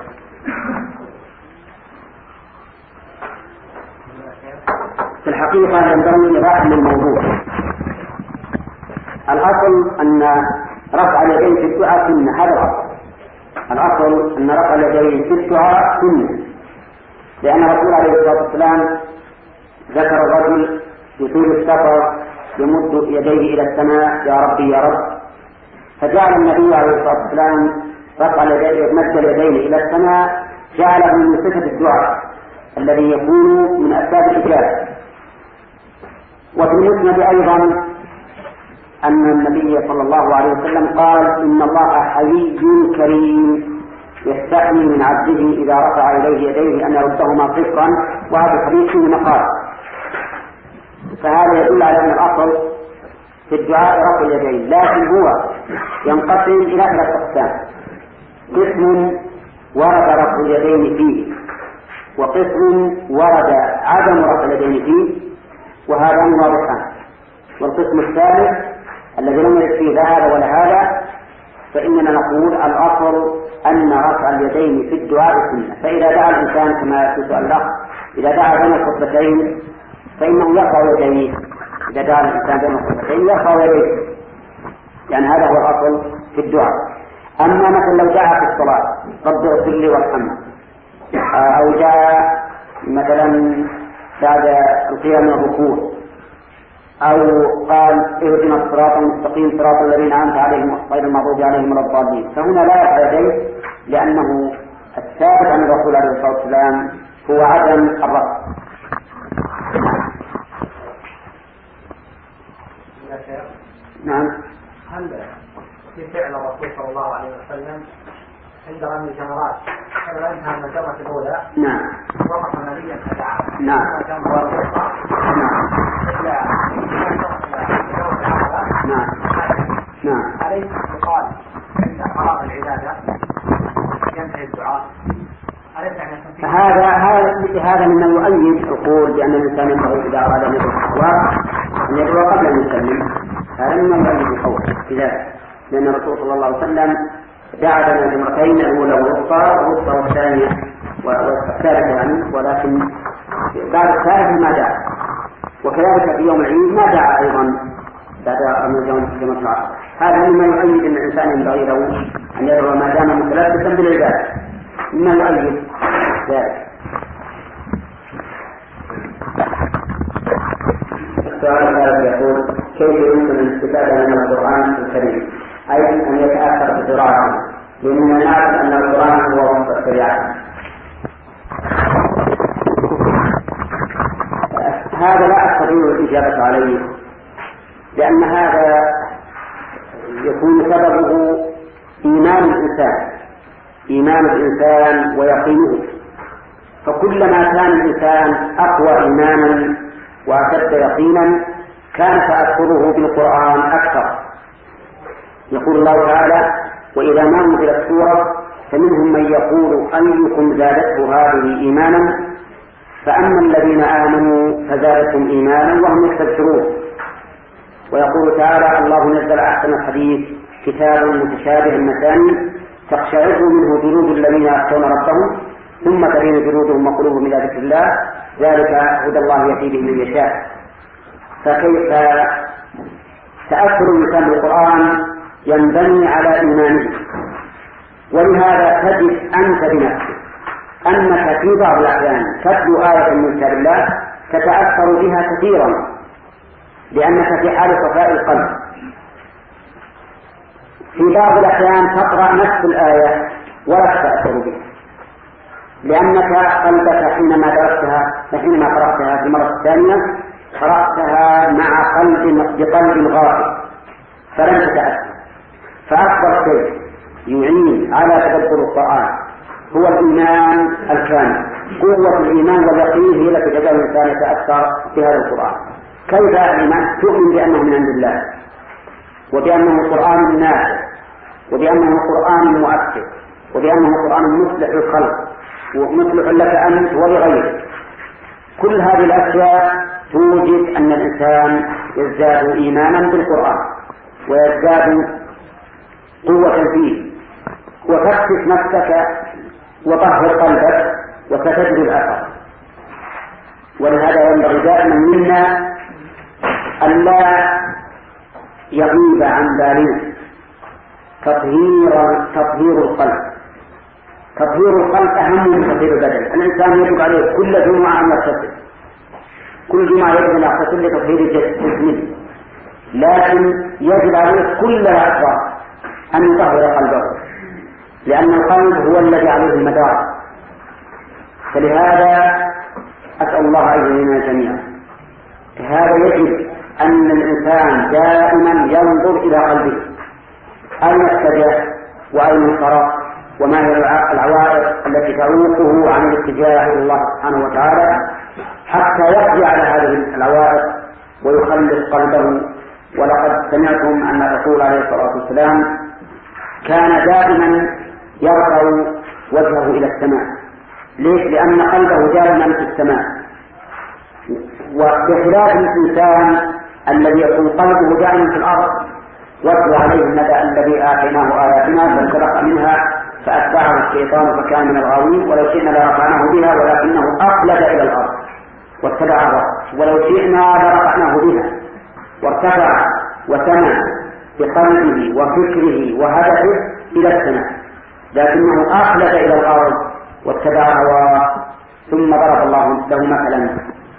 في الحقيقة ينبغي رحم الموضوع. الأصل أن رفع اليدين في الدعاء سنة، هذا الأصل. الأصل أن رفع اليدين في الدعاء سنة، لأن الرسول عليه الصلاة والسلام ذكر الرجل يطيل السفر يمد يديه إلى السماء يا ربي يا رب، فجعل النبي عليه الصلاة والسلام رفع اليدين مد اليدين إلى السماء جعله من صفة الدعاء الذي يكون من أسباب الإجابة. وفي المسند أيضا أن النبي صلى الله عليه وسلم قال إن الله حيي كريم يستحيي من عبده إذا رفع إليه يديه أن يردهما صفرا، وهذا الحديث فيه مقال. فهذا يدل على أن الأصل في الدعاء رفع اليدين، لكن هو ينقسم إلى ثلاث أقسام: قسم ورد رفع اليدين فيه، وقسم ورد عدم رفع اليدين فيه، وهذان واضحان. والقسم الثالث الذي لم يرد فيه لا هذا ولا هذا، فإننا نقول الأصل أن رفع اليدين في الدعاء سنة. فإذا دعا الإنسان كما يسأل الله إذا دعا بين الخطبتين فإنه يرفع يديه إذا دعا الإنسان بين الخطبتين يرفع يديه، يعني هذا هو الأصل في الدعاء. أما مثلا لو دعا في الصلاة رب اغفر لي وارحمني، أو جاء مثلا بعد القيام من الركوع، أو قال اهدنا الصراط المستقيم صراط الذين أنعمت عليهم غير المغضوب عليهم ولا الضالين، فهنا لا يرفع يديه، لأنه الثابت عن الرسول عليه الصلاة والسلام هو عدم الرفع. نعم. هل في فعل الرسول صلى الله عليه وسلم عند رمي الجمرات فلما انتهى من الجمرة الأولى نعم وقف نبيا فدعا نعم كان هو الوسطى نعم نعم عليه يقال عند قرار العبادة ينتهي الدعاء. هذا هذا هذا مما يؤيد القول بأن الإنسان ينبغي إذا أراد أن يدعو أن يدعو قبل أن يسلم. هذا مما يؤيد القول بذلك، لأن الرسول صلى الله عليه وسلم دعا بين الجمرتين الأولى والوسطى والوسطى والثانية والثالثة يعني، ولكن بعد الثالثة ما دعا. وكذلك في يوم العيد ما دعا أيضا بعد أن الجمرة العصر. هذا مما يؤيد أن الإنسان ينبغي له أن يدعو ما دام متلبسا بالعبادة، مما يؤيد ذلك. السؤال الثالث يقول: كيف يمكن الاستفادة من القرآن الكريم؟ أي أن يتأثر بقراءته، لأننا نعرف أن القرآن هو وسط الشريعة. هذا لا أستطيع الإجابة عليه، لأن هذا يكون سببه إيمان الإنسان إيمان الإنسان ويقينه. فكلما كان الإنسان أقوى إيمانا وأشد يقينا كان تأثره بالقرآن أكثر. يقول الله تعالى: وإذا ما أنزلت سورة فمنهم من يقول أيكم زادته هذه إيمانا فأما الذين آمنوا فزادتهم إيمانا وهم يستبشرون. ويقول تعالى: الله نزل أحسن الحديث كتاب متشابه مثاني تقشعر منه جلود الذين يخشون ربهم ثم تلين جلودهم وقلوبهم إلى ذكر الله ذلك هدى الله يهدي به من يشاء. فكيف تأثر الإنسان بالقرآن ينبني على إيمانه. ولهذا تجد أنت بنفسك أنك في بعض الأحيان تتلو آية من كتاب الله تتأثر بها كثيرا لأنك في حال صفاء القلب. في بعض الأحيان تقرأ نفس الآية ولا تتأثر بها لأنك قلبك حينما درستها حينما قرأتها في المرة الثانية قرأتها مع قلب بقلب غافل فلن تتأثر. فأكبر شيء يعين على تدبر القرآن هو الإيمان الكامل. قوة الإيمان واليقين هي التي تجعل الإنسان يتأثر بهذا القرآن. كيف الإيمان؟ تؤمن بأنه من عند الله وبأنه قرآن نافع وبأنه قرآن مؤثر وبأنه قرآن مصلح للخلق ومصلح لك أنت ولغيرك. كل هذه الأشياء توجد أن الإنسان يزداد إيمانا بالقرآن ويزداد قوة فيه. وفتش نفسك وطهر قلبك وستجد الأثر. ولهذا ينبغي دائما منا ألا يغيب عن بالنا تطهير تطهير القلب. تطهير القلب أهم من تطهير البدن. الإنسان يجب عليه كل جمعة أن يغتسل، كل جمعة يجب أن يغتسل لتطهير جسمه، لكن يجب عليه كل لحظة أن يطهر قلبه لأن القلب هو الذي عليه المدار. فلهذا أسأل الله أن يعيننا جميعا. هذا يجب أن الإنسان دائما ينظر إلى قلبه أين اتجه وأين انصرف وما هي العوائق التي تعوقه عن الاتجاه إلى الله سبحانه وتعالى حتى يقضي على هذه العوائق ويخلص قلبه. ولقد سمعتم أن الرسول عليه الصلاة والسلام كان دائما يرفع وجهه إلى السماء. ليش؟ لأن قلبه دائما في السماء. وبخلاف الإنسان الذي يكون قلبه دائما في الأرض واتل عليه النبأ الذي آتيناه آياتنا فانسلخ منها فأتبعه الشيطان فكان من الغاوين ولو شئنا لرفعناه بها ولكنه أخلد إلى الأرض واتبع الرأس ولو شئنا لرفعناه بها وارتفع وسمع بقلبه وفكره وهدفه إلى السماء، لكنه أخلد إلى الأرض واتبع هواه ثم ضرب الله له مثلا.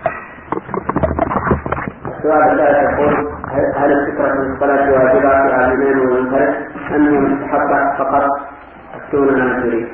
السؤال الثالث يقول: هل الفكرة في الصلاة واجبة على الإمام والمنفرد أم هي مستحبة فقط؟ أفتونا ما تريد.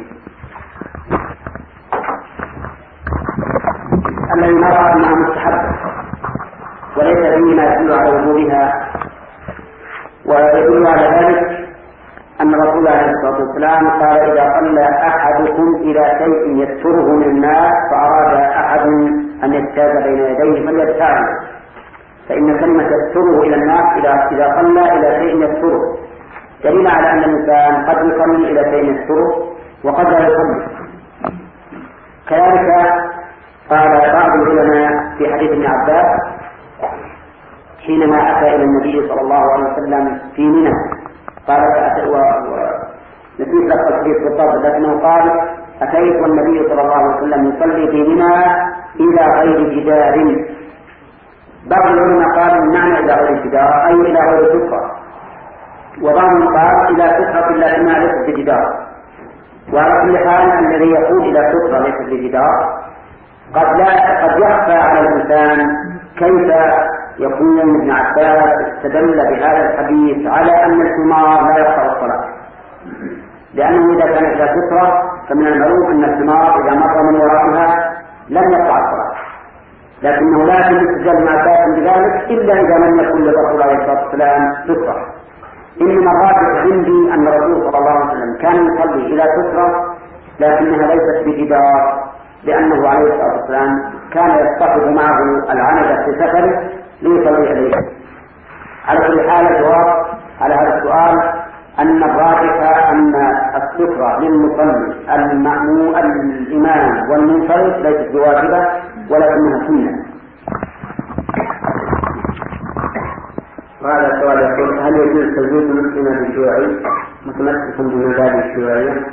الذي نرى أنها مستحبة وليس فيه ما يدل على وجوبها، ويدل على ذلك أن الرسول عليه الصلاة والسلام قال: إذا صلى أحدكم إلى شيء يستره من الناس فأراد أحد أن يجتاز بين يديه فليبتعد، فإن كلمة يستره إلى الناس إذا صلى إلى شيء يستره دليل على أن الإنسان قد يصلي إلى شيء يستره وقد لا يصلي. كذلك قال بعض العلماء في حديث ابن عباس حينما أتى إلى النبي صلى الله عليه وسلم في منى، قال ونسيت لك الحديث بالضبط، لكنه قال: أتيت والنبي صلى الله عليه وسلم يصلي في منى إلى غير جدار. بعض العلماء قال المعنى إلى غير جدار أي إلى غير سترة، وبعضهم قال إلى سترة لكنها ليست بجدار. وعلى كل حال الذي يقول إلى سترة ليست بجدار قد لا قد يخفى على الإنسان كيف يكون ابن عباس استدل بهذا الحديث على أن الثمار لا يقطع الصلاة، لأنه إذا كانت لا سترة فمن المعروف أن الثمار إذا مر من ورائها لم يقطع الصلاة، لكنه لا يمكن استدلال ابن عباس بذلك إلا إذا لم يكن للرسول عليه الصلاة والسلام سترة. إنما الراجح عندي أن الرسول صلى الله عليه وسلم كان يصلي إلى سترة لكنها ليست بجدار، لأنه عليه الصلاة والسلام كان يصطحب معه العنبة في سفره ليصلي إليه. على كل حال الجواب على هذا السؤال أن الراجح أن السترة للمصلي المأموم الإمام والمنفرد ليست بواجبة ولكنها سنة. وهذا السؤال يقول: هل يجوز تزويج مسلمة بالشيوعي متمسك بمبادئ الشيوعية؟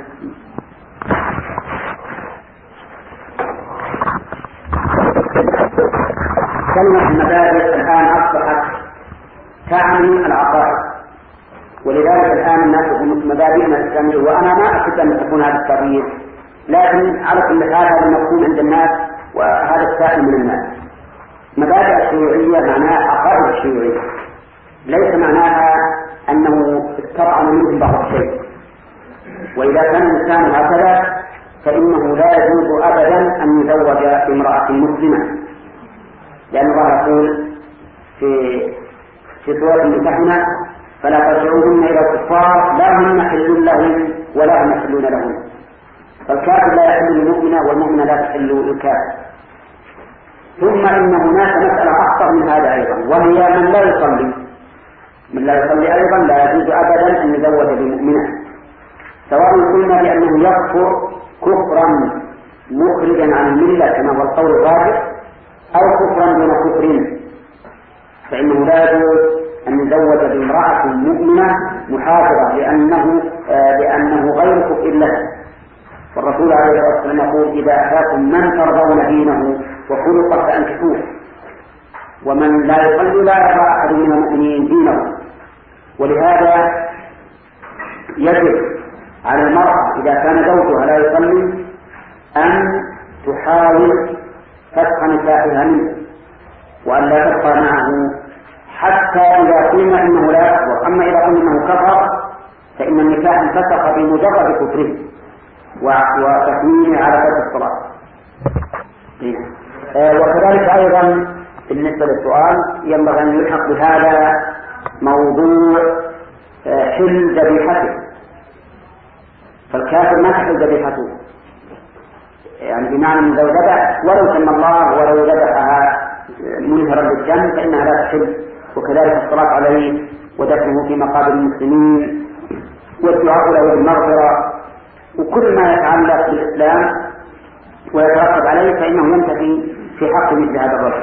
كلمة المبادئ الآن أصبحت تعني العقائد، ولذلك الآن الناس يقولون مبادئنا الإسلامية، وأنا ما أعتقد أن تكون هذا التغيير، لكن على كل حال هذا المفهوم عند الناس وهذا السائل من الناس. مبادئ الشيوعية معناها عقائد الشيوعية، ليس معناها أنه استطعم منهم بعض الشيء. وإذا كان الإنسان هكذا فإنه لا يجوز أبدا أن يزوج امرأة مسلمة، لأن الله يقول في في سورة الممتحنة: فلا ترجعوهن إلى الكفار لا هم حل لهم ولا هم يحلون لهم. فالكافر لا يحل للمؤمنة والمؤمنة لا تحل للكافر. ثم إن هناك مسألة أخطر من هذا أيضا، وهي من لا يصلي من لا يصلي أيضا لا يجوز أبدا أن يزوج بمؤمنة، سواء قلنا بأنه يكفر كفرا مخرجا عن الملة كما هو القول الراجح أو كفرا دون كفر، فإنه لا يجوز أن يزوج بامرأة مؤمنة محافظة لأنه آه لأنه غير كفء له. والرسول عليه الصلاة والسلام يقول: إذا أتاكم من ترضون دينه وخلقه فأنكحوه. ومن لا يصلي لا يرى أحد من المؤمنين دينه. ولهذا يجب على المرأة إذا كان زوجها لا يصلي أن تحاول فتح نسائها منه وأن لا تبقى معه حتى إذا قلنا إنه لا يكفر. أما إذا قلنا إنه كفر فإن النكاح انفسخ بمجرد كفره وتكوينه على ترك الصلاة. وكذلك أيضا بالنسبة للسؤال ينبغي أن يلحق بهذا موضوع حل ذبيحته، فالكافر ما تحل ذبيحته، يعني بمعنى من لو ذبح ولو سمى الله ولو ذبحها منهرا للجنة فإنها لا تحل. وكذلك الصلاة عليه ودفنه في مقابر المسلمين والدعاء له بالمغفرة وكل ما يتعلق بالإسلام ويترتب عليه فإنه ينتفي في حق مثل هذا الرجل.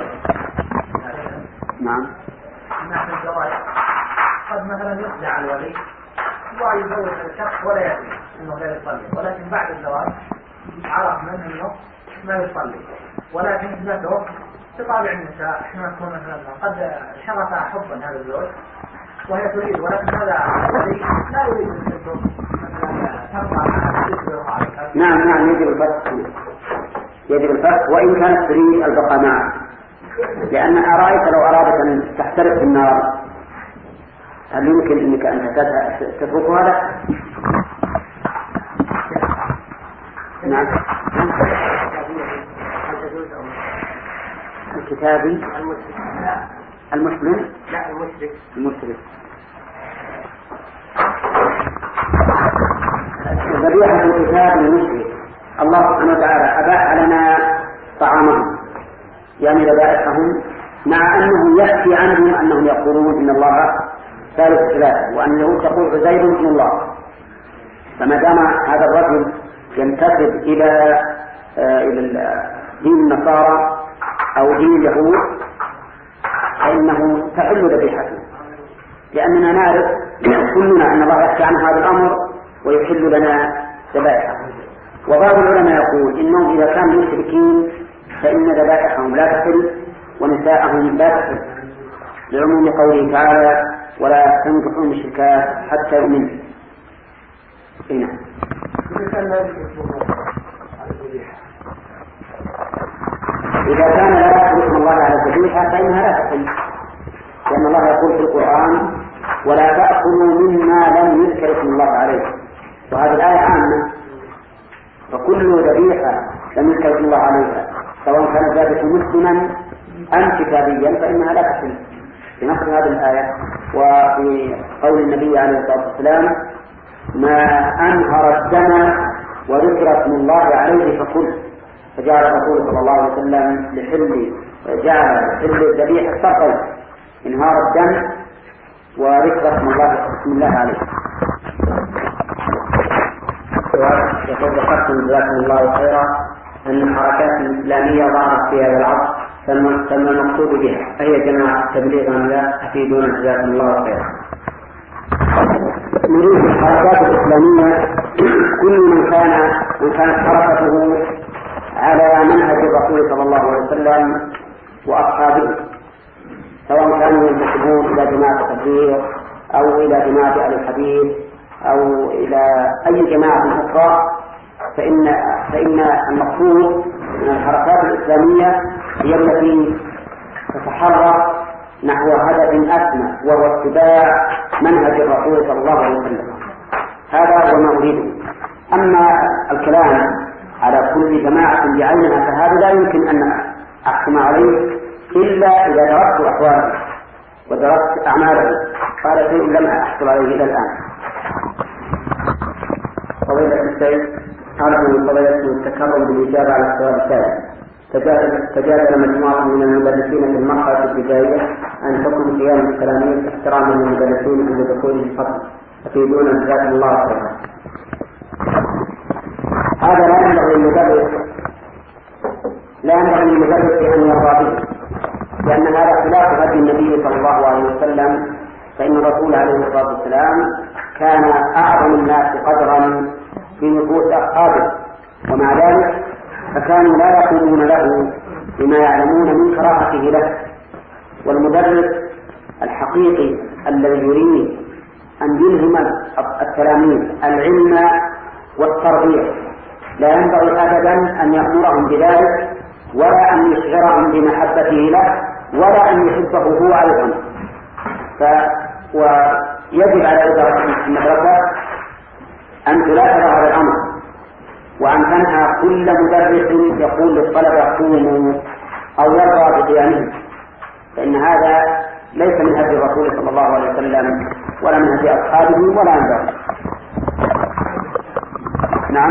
نعم. نحن الزواج قد مثلا يخدع الولي ويزوج الشخص ولا يدري انه لا يصلي، ولكن بعد الزواج عرف منه انه ما يصلي، ولكن ابنته بطبع النساء حين تكون مثلا قد شرط حبا هذا الزوج وهي تريد، ولكن هذا الذي لا يريد أن تبقى. نعم نعم يجب الفرق، يجب الفرق وإن كانت تريد البقاء معه، لأن أرأيت لو أرادت أن تحترق في النار هل يمكن أنك أن تترك هذا؟ نعم. الكتابي المسلم لا المشرك المشرك. ذبيحة الكتاب المشرك الله سبحانه وتعالى أباح لنا طعامهم يعني ذبائحهم، مع أنه يكفي عنهم أنهم يقولون إن الله ثالث ثلاثة وأنه تقول عزير ابن الله، فما دام هذا الرجل ينتسب إلى إلى دين النصارى أو دين اليهود فإنه تحل ذبيحته، لأننا نعرف كلنا أن الله يحكي عن هذا الأمر ويحل لنا ذبائحه. وبعض العلماء يقول إنهم إذا كانوا مشركين فإن ذبائحهم لا تحل ونساءهم لا تحل، لعموم قوله تعالى ولا تنكحوا المشركات حتى يؤمنوا. هنا إذا كان لا يحل اسم الله على الذبيحة فإنها لا تحل، لأن الله يقول في القرآن ولا تأكلوا مما لم يذكر اسم الله عليه، وهذه الآية عامة، فكل ذبيحة لم يذكر اسم الله عليها سواء كان ذلك مسلما أم كتابيا فإنها لا تحل بنص هذه الآية. وفي قول النبي عليه الصلاة والسلام ما أنهر الدم وذكر اسم الله عليه فكل، فجعل الرسول صلى الله عليه وسلم لحل جعل حل الذبيحة فقط انهار الدم وذكر اسم الله بسم الله عليه. يقول ذكرتم جزاكم الله خيرا أن الحركات الإسلامية ظهرت في هذا العصر ثم المقصود بها أي جماعة تبليغا لا أفيدون جزاكم الله خيرا. نريد الحركات الإسلامية كل من كان من كانت حركته على منهج الرسول صلى الله عليه وسلم وأصحابه، سواء كانوا ينتسبون إلى جماعة التبليغ أو إلى جماعة أهل الحديث أو إلى أي جماعة أخرى، فإن فإن المقصود من الحركات الإسلامية هي التي تتحرك نحو هدف أسمى وهو اتباع منهج الرسول صلى الله عليه وسلم. هذا هو ما أريده. أما الكلام على كل جماعة بعينها فهذا لا يمكن أن أحكم عليه إلا إذا درست أحواله ودرست أعماله، قال شيء لم أحصل عليه إلى الآن. فضيلة الشيخ أرجو فضيلته التكرم بالإجابة على السؤال الثاني. تجادل مجموعة من المدرسين في المرحلة الابتدائية أن حكم قيام التلاميذ احتراما للمدرسين عند دخول الفصل، أفيدونا جزاكم الله خيرا. هذا لا ينبغي للمدرس لا ينبغي للمدرس أن يرضى به، لأن هذا خلاف هدي النبي صلى الله عليه وسلم، فإن الرسول عليه الصلاة والسلام كان أعظم الناس قدرا في نفوس أصحابه، ومع ذلك فكانوا لا يقولون له بما يعلمون من كراهته له. والمدرس الحقيقي الذي يريد أن يلهم التلاميذ العلم والتربية لا ينبغي أبدا أن يأمرهم بذلك ولا أن يشعرهم بمحبته له ولا أن يحبه هو أيضا. ف... ويجب على إدارة المدرسة أن تلاحظ هذا الأمر وأن تنهى كل مدرس يقول للطلبة قوموا أو يرضى بقيامهم، فإن هذا ليس من هدي الرسول صلى الله عليه وسلم ولا من هدي أصحابه ولا من ذلك. نعم.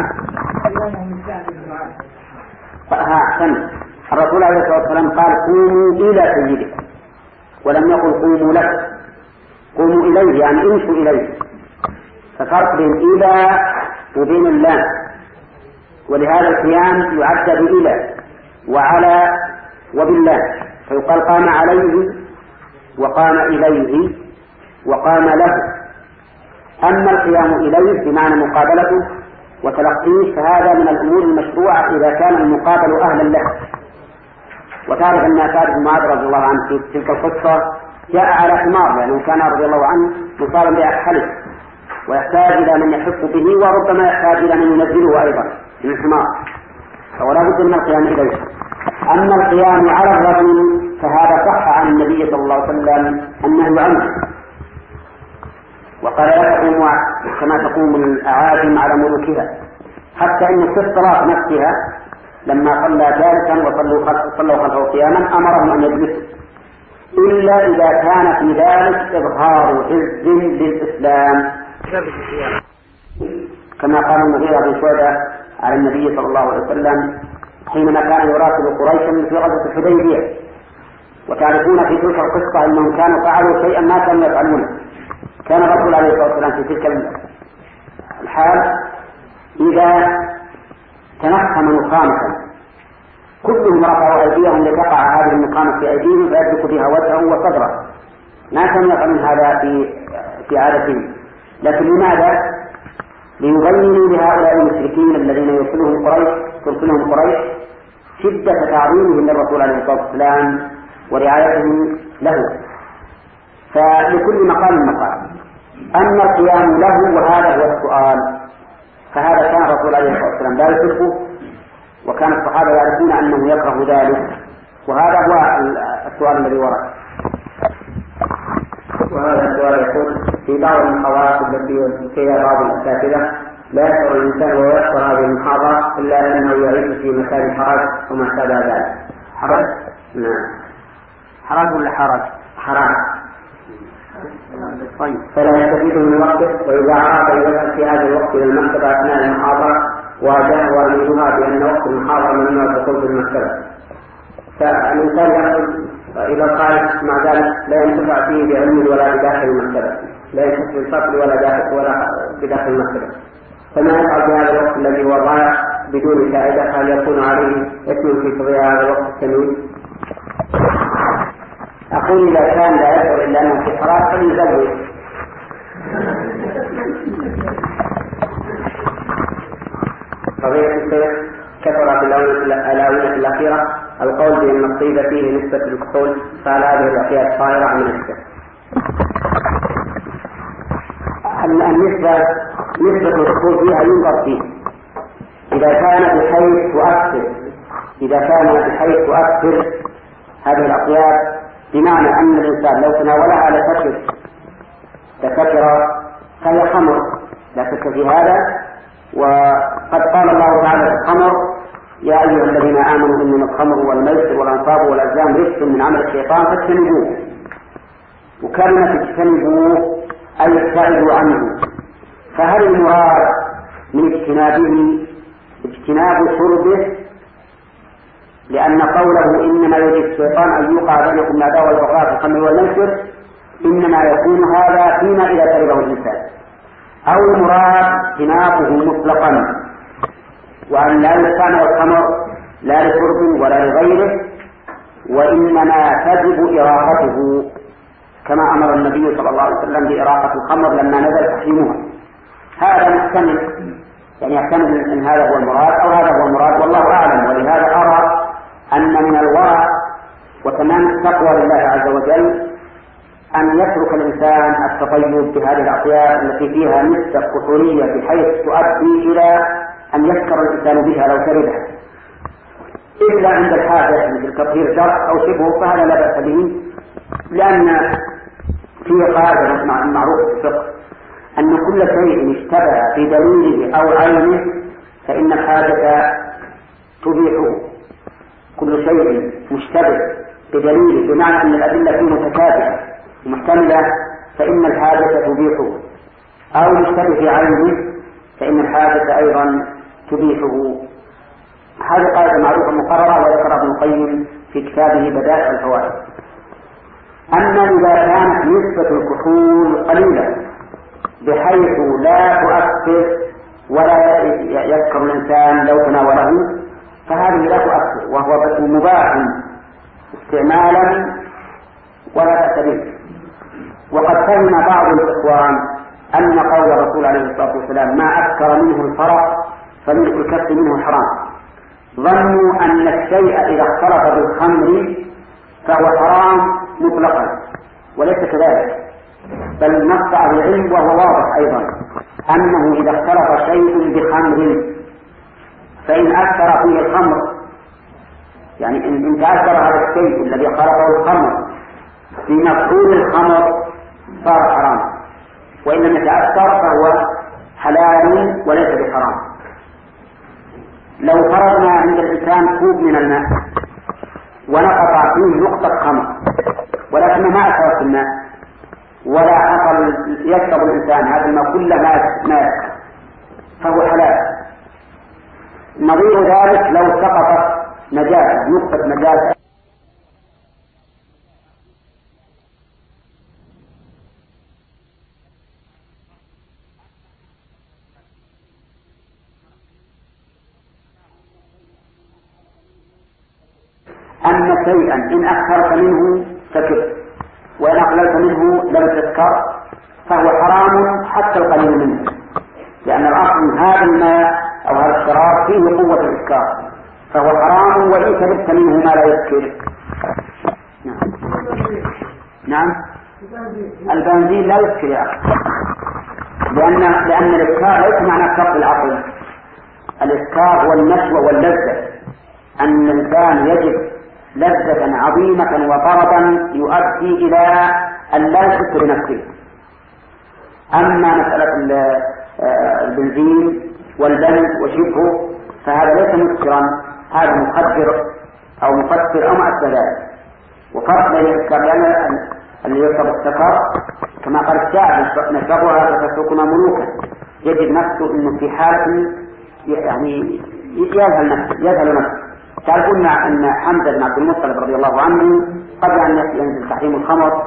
ها أحسن. الرسول عليه الصلاة والسلام قال قوموا إلى سيدكم ولم يقل قوموا لك، قوموا إليه يعني امشوا إليه، ففرق بين إلى وبين اللام، ولهذا القيام يعد بإلى وعلى وبالله، فيقال قام عليه وقام إليه وقام له. أما القيام إليه بمعنى مقابلته وتلقيه فهذا من الأمور المشروعة إذا كان المقابل أهلا له، وتعرف أن سعد بن معاذ رضي الله عنه في تلك القصة جاء على حمار، لأنه كان رضي الله عنه مصابا بأكحله ويحتاج إلى من يحف به، وربما يحتاج إلى من ينزله أيضا من الحمار، فلا بد من القيام إليه. أما القيام على الرجل فهذا صح عن النبي صلى الله عليه وسلم أنه عنه، وقال لا تقوم كما تقوم الأعاجم على ملوكها، حتى إن في الصلاة نفسها لما صلى جالسا وصلوا خلفه قياما أمرهم أن يجلسوا، إلا إذا كان في ذلك إظهار عز للإسلام، كما قال المغيرة بن شعبة على النبي صلى الله عليه وسلم حينما كان يراسل قريشا في غزوة الحديبية. وتعرفون في تلك القصة أنهم كانوا فعلوا شيئا ما كانوا يفعلونه. كان الرسول عليه الصلاة والسلام في تلك الحال إذا تنخم نخامة كلهم رفعوا أيديهم لتقع هذه النخامة في أيديهم فيدرك بها وجهه وصدره، ما كانوا يفعلون هذا في في عادتهم. لكن لماذا؟ ليبينوا لهؤلاء المشركين الذين يرسلهم قريش ترسلهم قريش شدة تعظيمهم للرسول عليه الصلاة والسلام ورعايتهم له، فلكل مقام مقام. أما القيام له وهذا هو السؤال، فهذا كان الرسول عليه الصلاة والسلام لا يحبه، وكان الصحابة يعرفون أنه يكره ذلك، وهذا هو السؤال الذي ورد. وهذا السؤال يقول في بعض المحاضرات التي فيها بعض الأساتذة لا يشعر الإنسان وهو يحضر هذه المحاضرة إلا أنه يعيش في مكان حرج وما شابه ذلك. حرج؟ نعم. حرج ولا حرج؟ حرج. طيب. فلا يستفيد من وقته، وإذا أراد أن يذهب في هذا الوقت إلى المكتبة أثناء المحاضرة واجه والدها بأن وقت المحاضرة ممنوع الدخول في المكتبة، فالإنسان يأخذ إلى الخارج مع ذلك لا ينتفع فيه بعلم ولا بداخل المكتبة، لا ينتفع في الفصل ولا داخل ولا بداخل المكتبة. فما يفعل في هذا الوقت الذي هو ضائع بدون فائدة؟ هل يكون عليه إثم في تضييع هذا الوقت الثمين؟ أقول إذا كان لا يشعر إلا أنه في حرام فليزوج. قضية الشيخ كثر في الآونة الأخيرة القول بأن الطيب فيه نسبة الكحول، فهل هذه الأحياء طائرة من الشيخ؟ النسبة نسبة الكحول فيها ينظر فيه، إذا كان بحيث تؤثر إذا كان بحيث تؤثر هذه الأطياب، بمعنى أن الإنسان لو تناولها لتكر لتكر فهي خمر لا شك في هذا. وقد قال الله تعالى في الخمر يا أيها الذين آمنوا إنما الخمر والميسر والأنصاب والأزلام رجس من عمل الشيطان فاجتنبوه. وكلمة اجتنبوه أي ابتعدوا عنه، فهل المراد من اجتنابه اجتناب شربه؟ لأن قوله إنما يريد الشيطان أن يوقع بينكم العداوة والبغضاء في الخمر والميسر إنما يكون هذا فيما إذا شربه الإنسان، أو المراد اجتنابه مطلقا، وأن لا يستعمل الخمر لا لشرب ولا لغيره، وإنما تجب إراقته كما أمر النبي صلى الله عليه وسلم بإراقة الخمر لما نزل تحريمها. هذا محتمل، يعني يحتمل أن هذا هو المراد أو هذا هو المراد، والله أعلم. ولهذا أرى أن من الورع وتمام التقوى لله عز وجل أن يترك الإنسان التطيب بهذه الأطياب التي فيها نسبة كحولية بحيث تؤدي إلى أن يسكر الإنسان بها لو شربها، إلا عند الحاجة مثل تطهير جرح أو شبهه، فهذا لا بأس به، لأن فيه قاعدة معروف في الفقه أن كل شيء اشتبه بدليله أو عينه فإن الحاجة تبيحه. كل شيء مشتبه بدليله بمعنى أن الأدلة فيه متشابهة ومحتملة فإن الحاجة تبيحه، أو مشتبه بعينه فإن الحاجة أيضا تبيحه. هذه قاعدة معروفة مقررة وذكرها ابن القيم في كتابه بدائع الفوائد. أما إذا كانت نسبة الكحول قليلة بحيث لا تؤثر ولا يذكر الإنسان لو تناوله فهذه لا تؤثر، وهو مباح استعمالا ولا تأثير. وقد فهم بعض الإخوان أن قول الرسول عليه الصلاة والسلام ما أكثر منه الفرق فملك الكف منه حرام، ظنوا أن الشيء إذا اختلط بالخمر فهو حرام مطلقا، وليس كذلك، بل نص على العلم وهو واضح أيضا أنه إذا اختلط شيء بخمر فإن أكثر فيه الخمر، يعني إن تأثر هذا الشيء الذي خلطه الخمر في مفعول الخمر صار حرام، وإن لم يتأثر فهو حلال وليس بحرام. لو فرضنا عند الإنسان كوب من الماء ونقطع فيه نقطة خمر ولكن ما أثرت الماء ولا حصل يشرب الإنسان هذا الماء كله ماء فهو حلال. نظير ذلك لو سقطت نجاسة نقطة نجاسة أن شيئا إن أكثرت منه سكر وإن أقللت منه لم تسكر فهو حرام حتى القليل منه، لأن الأصل هذا الماء أو هذا الشراب فيه قوة الإسكار فهو حرام وإن شربت منه ما لا يسكر. نعم. نعم البنزين لا يسكر يا أخي، لأن لأن الإسكار ليس معنى كف العقل، الإسكار هو النشوة واللذة، أن الإنسان يجد لذة عظيمة وطربا يؤدي إلى أن لا يحس بنفسه. أما مسألة البنزين والبنز وشبهه فهذا ليس مسكرا، هذا مخدر أو مفسر أو ما أشبه ذلك. وفرق بين الإسكار لأن اللي يشرب السكر كما قال الشاعر نشربها فتتركنا ملوكا، يجد نفسه أنه في حالة يعني يذهل نفسه يذهل نفسه. تعرفون أن حمزة بن عبد المطلب رضي الله عنه قبل أن ينزل تحريم الخمر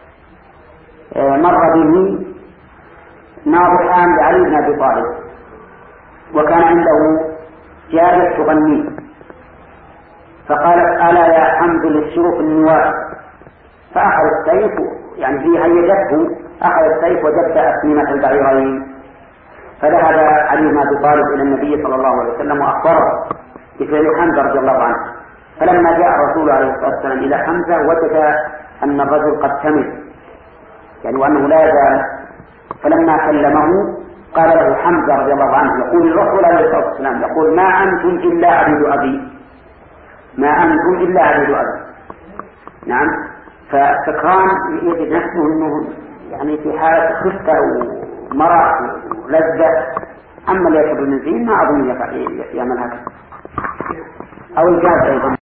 مر به ناضحان لعلي بن أبي طالب وكان عنده جارية تغني فقالت ألا يا حمد للشروق النواه، فأخذ السيف يعني في هيجته أخذ السيف وجد أسنمة البعيرين، فذهب علي بن أبي طالب إلى النبي صلى الله عليه وسلم وأخبره بفعل حمزة رضي الله عنه. فلما جاء الرسول عليه الصلاة والسلام إلى حمزة وجد أن الرجل قد تمل يعني وأنه لا يزال، فلما كلمه قال له حمزة رضي الله عنه يقول الرسول عليه الصلاة والسلام يقول ما أنتم إلا عبيد أبي، ما أنتم إلا عبيد أبي. نعم. فسكران يجد نفسه أنه يعني في حالة خفة ومرح ولذة، أما اللي يشرب البنزين ما أظن يعمل هكذا أو الجاز أيضا.